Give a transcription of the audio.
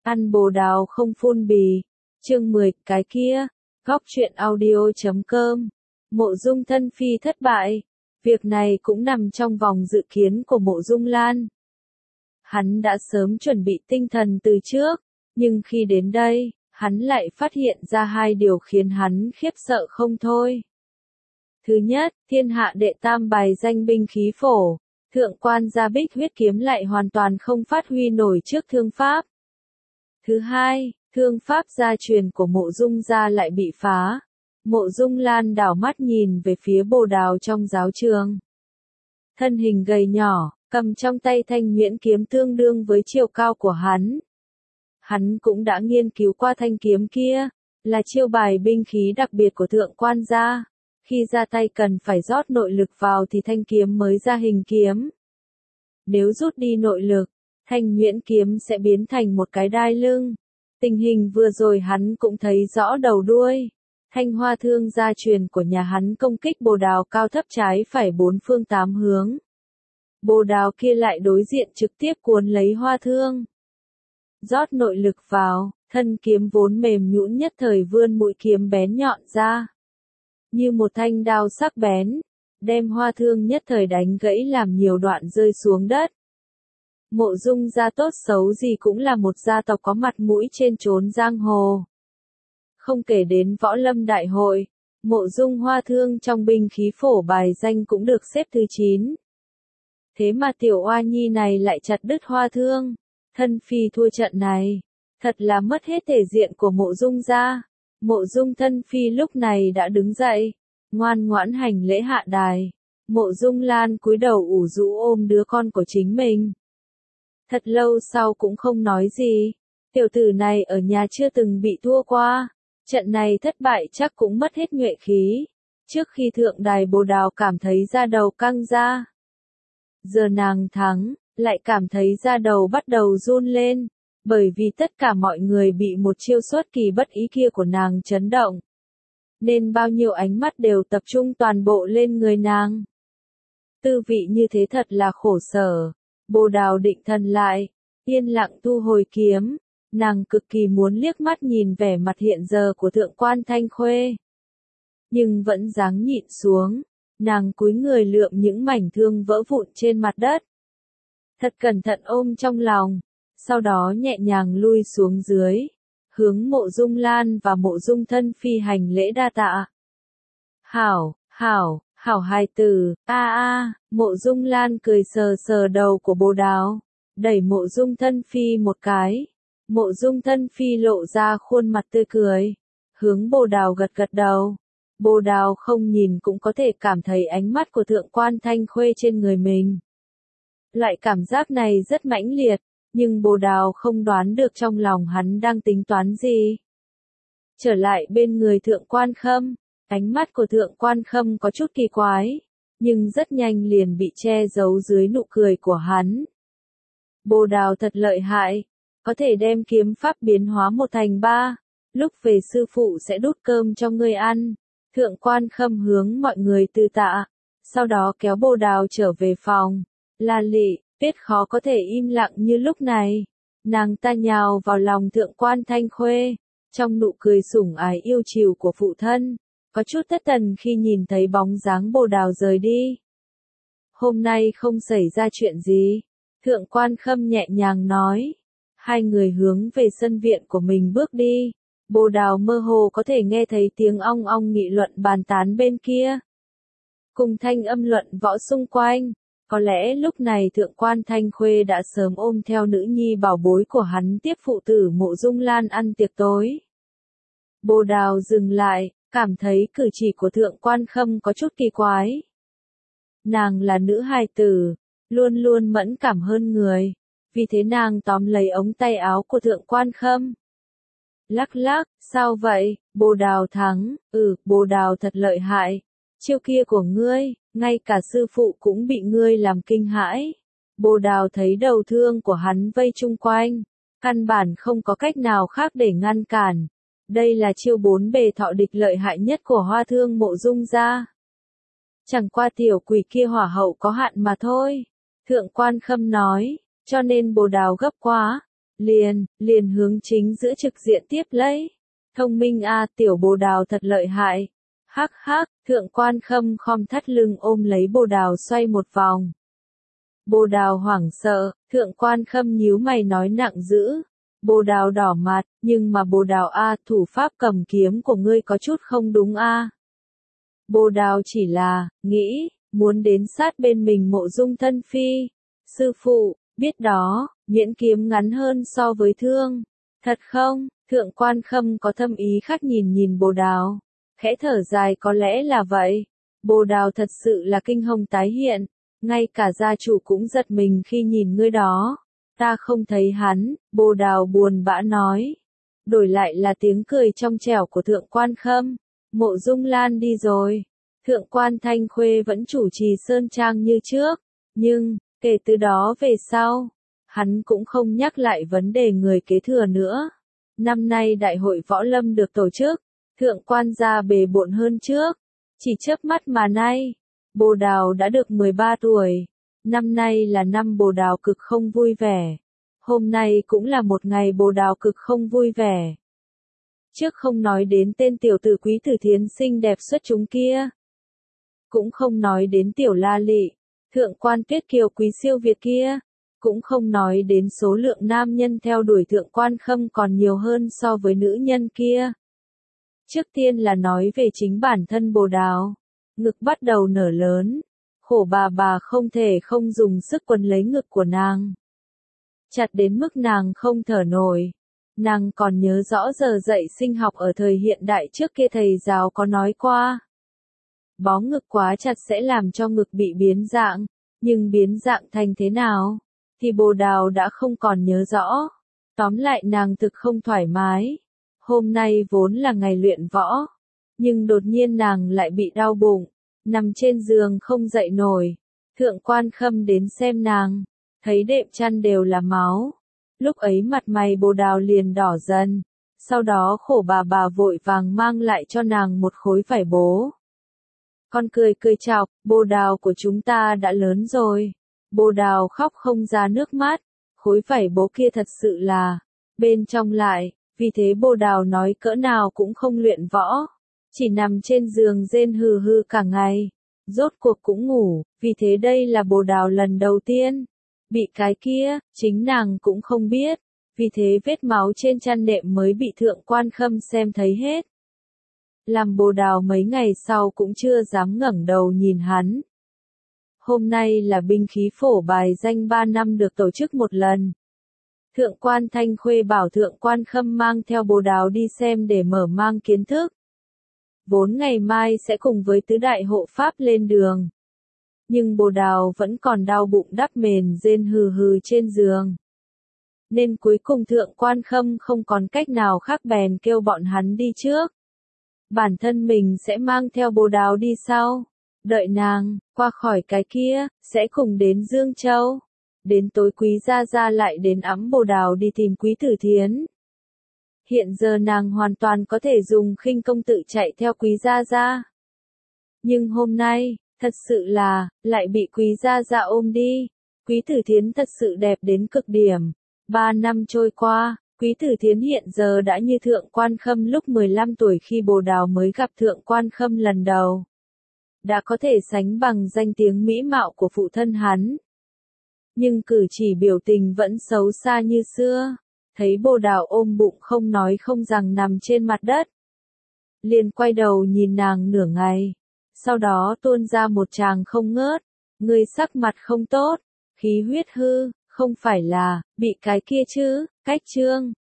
Ăn bồ đào không phun bì. Chương 10, cái kia. Góc truyện audio.com. Mộ Dung thân phi thất bại. Việc này cũng nằm trong vòng dự kiến của Mộ Dung Lan. Hắn đã sớm chuẩn bị tinh thần từ trước, nhưng khi đến đây, hắn lại phát hiện ra hai điều khiến hắn khiếp sợ không thôi. Thứ nhất, thiên hạ đệ tam bài danh binh khí phổ, thượng quan gia bích huyết kiếm lại hoàn toàn không phát huy nổi trước thương pháp. Thứ hai, thương pháp gia truyền của Mộ Dung gia lại bị phá. Mộ Dung Lan đảo mắt nhìn về phía bồ đào trong giáo trường. Thân hình gầy nhỏ, cầm trong tay thanh nhuyễn kiếm tương đương với chiều cao của hắn. Hắn cũng đã nghiên cứu qua thanh kiếm kia, là chiêu bài binh khí đặc biệt của thượng quan gia. Khi ra tay cần phải rót nội lực vào thì thanh kiếm mới ra hình kiếm. Nếu rút đi nội lực, thanh nhuyễn kiếm sẽ biến thành một cái đai lưng. Tình hình vừa rồi hắn cũng thấy rõ đầu đuôi. Thanh hoa thương gia truyền của nhà hắn công kích bồ đào cao thấp trái phải bốn phương tám hướng. Bồ đào kia lại đối diện trực tiếp cuốn lấy hoa thương. Rót nội lực vào, thân kiếm vốn mềm nhũn nhất thời vươn mũi kiếm bén nhọn ra. Như một thanh đao sắc bén, đem hoa thương nhất thời đánh gãy làm nhiều đoạn rơi xuống đất. Mộ Dung gia tốt xấu gì cũng là một gia tộc có mặt mũi trên chốn giang hồ. Không kể đến võ lâm đại hội, Mộ Dung hoa thương trong binh khí phổ bài danh cũng được xếp thứ 9. Thế mà tiểu oa nhi này lại chặt đứt hoa thương, thân phi thua trận này, thật là mất hết thể diện của Mộ Dung gia. Mộ Dung thân phi lúc này đã đứng dậy, ngoan ngoãn hành lễ hạ đài. Mộ Dung Lan cúi đầu ủ rũ ôm đứa con của chính mình. Thật lâu sau cũng không nói gì, tiểu tử này ở nhà chưa từng bị thua qua, trận này thất bại chắc cũng mất hết nhuệ khí. Trước khi thượng đài bồ đào cảm thấy da đầu căng ra. Giờ nàng thắng, lại cảm thấy da đầu bắt đầu run lên, bởi vì tất cả mọi người bị một chiêu xuất kỳ bất ý kia của nàng chấn động. Nên bao nhiêu ánh mắt đều tập trung toàn bộ lên người nàng. Tư vị như thế thật là khổ sở. Bồ đào định thần lại, yên lặng thu hồi kiếm, nàng cực kỳ muốn liếc mắt nhìn vẻ mặt hiện giờ của thượng quan Thanh Khuê. Nhưng vẫn dáng nhịn xuống, nàng cúi người lượm những mảnh thương vỡ vụn trên mặt đất. Thật cẩn thận ôm trong lòng, sau đó nhẹ nhàng lui xuống dưới, hướng Mộ Dung Lan và Mộ Dung thân phi hành lễ đa tạ. Hảo hài tử, Mộ Dung Lan cười sờ sờ đầu của bồ đào, đẩy Mộ Dung thân phi một cái. Mộ Dung thân phi lộ ra khuôn mặt tươi cười, hướng bồ đào gật gật đầu. Bồ đào không nhìn cũng có thể cảm thấy ánh mắt của thượng quan Thanh Khuê trên người mình. Loại cảm giác này rất mãnh liệt, nhưng bồ đào không đoán được trong lòng hắn đang tính toán gì. Trở lại bên người thượng quan Khâm. Ánh mắt của thượng quan Khâm có chút kỳ quái, nhưng rất nhanh liền bị che giấu dưới nụ cười của hắn. Bồ đào thật lợi hại, có thể đem kiếm pháp biến hóa 1/3, lúc về sư phụ sẽ đút cơm cho ngươi ăn. Thượng quan Khâm hướng mọi người từ tạ, sau đó kéo bồ đào trở về phòng. La Lị, biết khó có thể im lặng như lúc này. Nàng ta nhào vào lòng thượng quan Thanh Khuê, trong nụ cười sủng ái yêu chiều của phụ thân. Có chút thất thần khi nhìn thấy bóng dáng bồ đào rời đi. Hôm nay không xảy ra chuyện gì, thượng quan Khâm nhẹ nhàng nói. Hai người hướng về sân viện của mình bước đi. Bồ đào mơ hồ có thể nghe thấy tiếng ong ong nghị luận bàn tán bên kia. Cùng thanh âm luận võ xung quanh. Có lẽ lúc này thượng quan Thanh Khuê đã sớm ôm theo nữ nhi bảo bối của hắn tiếp phụ tử Mộ Dung Lan ăn tiệc tối. Bồ đào dừng lại, cảm thấy cử chỉ của thượng quan Khâm có chút kỳ quái. Nàng là nữ hài tử, luôn luôn mẫn cảm hơn người, vì thế nàng tóm lấy ống tay áo của thượng quan Khâm. Lắc lắc, sao vậy, bồ đào thắng, bồ đào thật lợi hại, chiêu kia của ngươi, ngay cả sư phụ cũng bị ngươi làm kinh hãi. Bồ đào thấy đầu thương của hắn vây chung quanh, căn bản không có cách nào khác để ngăn cản. Đây là chiêu 4 bề thọ địch lợi hại nhất của hoa thương Mộ Dung gia. Chẳng qua tiểu quỷ kia hỏa hậu có hạn mà thôi. Thượng quan Khâm nói, cho nên bồ đào gấp quá. liền hướng chính giữa trực diện tiếp lấy. Thông minh a, tiểu Bồ Đào thật lợi hại. Hắc hắc, Thượng Quan Khâm khom thắt lưng ôm lấy Bồ Đào xoay một vòng. Bồ Đào hoảng sợ, Thượng Quan Khâm nhíu mày nói nặng dữ. Bồ Đào đỏ mặt, nhưng mà Bồ Đào a, thủ pháp cầm kiếm của ngươi có chút không đúng a. Bồ Đào chỉ là, nghĩ, muốn đến sát bên mình Mộ Dung thân phi. Sư phụ, biết đó, miễn kiếm ngắn hơn so với thương. Thật không? Thượng Quan Khâm có thâm ý khác nhìn Bồ Đào. Khẽ thở dài có lẽ là vậy. Bồ Đào thật sự là kinh hồng tái hiện. Ngay cả gia chủ cũng giật mình khi nhìn ngươi đó. Ta không thấy hắn, Bồ Đào buồn bã nói. Đổi lại là tiếng cười trong trẻo của Thượng Quan Khâm. Mộ Dung Lan đi rồi. Thượng Quan Thanh Khuê vẫn chủ trì sơn trang như trước. Nhưng, kể từ đó về sau, hắn cũng không nhắc lại vấn đề người kế thừa nữa. Năm nay đại hội võ lâm được tổ chức. Thượng Quan gia bề bộn hơn trước. Chỉ chớp mắt mà nay, Bồ Đào đã được 13 tuổi. Năm nay là năm Bồ Đào cực không vui vẻ. Hôm nay cũng là một ngày Bồ Đào cực không vui vẻ. Trước không nói đến tên tiểu tử Quý Tử Thiến xinh đẹp xuất chúng kia. Cũng không nói đến tiểu La Lị, Thượng Quan Tuyết Kiều quý siêu việt kia. Cũng không nói đến số lượng nam nhân theo đuổi Thượng Quan Khâm còn nhiều hơn so với nữ nhân kia. Trước tiên là nói về chính bản thân Bồ Đào. Ngực bắt đầu nở lớn. Khổ bà không thể không dùng sức quấn lấy ngực của nàng. Chặt đến mức nàng không thở nổi. Nàng còn nhớ rõ giờ dạy sinh học ở thời hiện đại trước kia thầy giáo có nói qua. Bó ngực quá chặt sẽ làm cho ngực bị biến dạng. Nhưng biến dạng thành thế nào? Thì Bồ Đào đã không còn nhớ rõ. Tóm lại nàng thực không thoải mái. Hôm nay vốn là ngày luyện võ. Nhưng đột nhiên nàng lại bị đau bụng. Nằm trên giường không dậy nổi. Thượng Quan Khâm đến xem nàng. Thấy đệm chăn đều là máu. Lúc ấy mặt mày Bồ Đào liền đỏ dần. Sau đó khổ bà vội vàng mang lại cho nàng một khối vải bố. Con cười chọc, Bồ Đào của chúng ta đã lớn rồi. Bồ Đào khóc không ra nước mắt. Khối vải bố kia thật sự là, bên trong lại, vì thế Bồ Đào nói cỡ nào cũng không luyện võ. Chỉ nằm trên giường rên hừ hừ cả ngày. Rốt cuộc cũng ngủ, vì thế đây là Bồ Đào lần đầu tiên. Bị cái kia, chính nàng cũng không biết. Vì thế vết máu trên chăn nệm mới bị Thượng Quan Khâm xem thấy hết. Làm Bồ Đào mấy ngày sau cũng chưa dám ngẩng đầu nhìn hắn. Hôm nay là binh khí phổ bài danh 3 năm được tổ chức một lần. Thượng Quan Thanh Khuê bảo Thượng Quan Khâm mang theo Bồ Đào đi xem để mở mang kiến thức. Vốn ngày mai sẽ cùng với tứ đại hộ pháp lên đường. Nhưng Bồ Đào vẫn còn đau bụng đắp mền rên hừ hừ trên giường. Nên cuối cùng Thượng Quan Khâm không còn cách nào khác bèn kêu bọn hắn đi trước. Bản thân mình sẽ mang theo Bồ Đào đi sau. Đợi nàng, qua khỏi cái kia, sẽ cùng đến Dương Châu. Đến tối Quý Gia Gia lại đến ẵm Bồ Đào đi tìm Quý Tử Thiến. Hiện giờ nàng hoàn toàn có thể dùng khinh công tự chạy theo Quý Gia Gia. Nhưng hôm nay, thật sự là, lại bị Quý Gia Gia ôm đi. Quý Tử Thiến thật sự đẹp đến cực điểm. 3 năm trôi qua, Quý Tử Thiến hiện giờ đã như Thượng Quan Khâm lúc 15 tuổi khi Bồ Đào mới gặp Thượng Quan Khâm lần đầu. Đã có thể sánh bằng danh tiếng mỹ mạo của phụ thân hắn. Nhưng cử chỉ biểu tình vẫn xấu xa như xưa. Thấy Bồ Đào ôm bụng không nói không rằng nằm trên mặt đất. Liền quay đầu nhìn nàng nửa ngày. Sau đó tuôn ra một tràng không ngớt. Ngươi sắc mặt không tốt, khí huyết hư, không phải là, bị cái kia chứ, cách trương.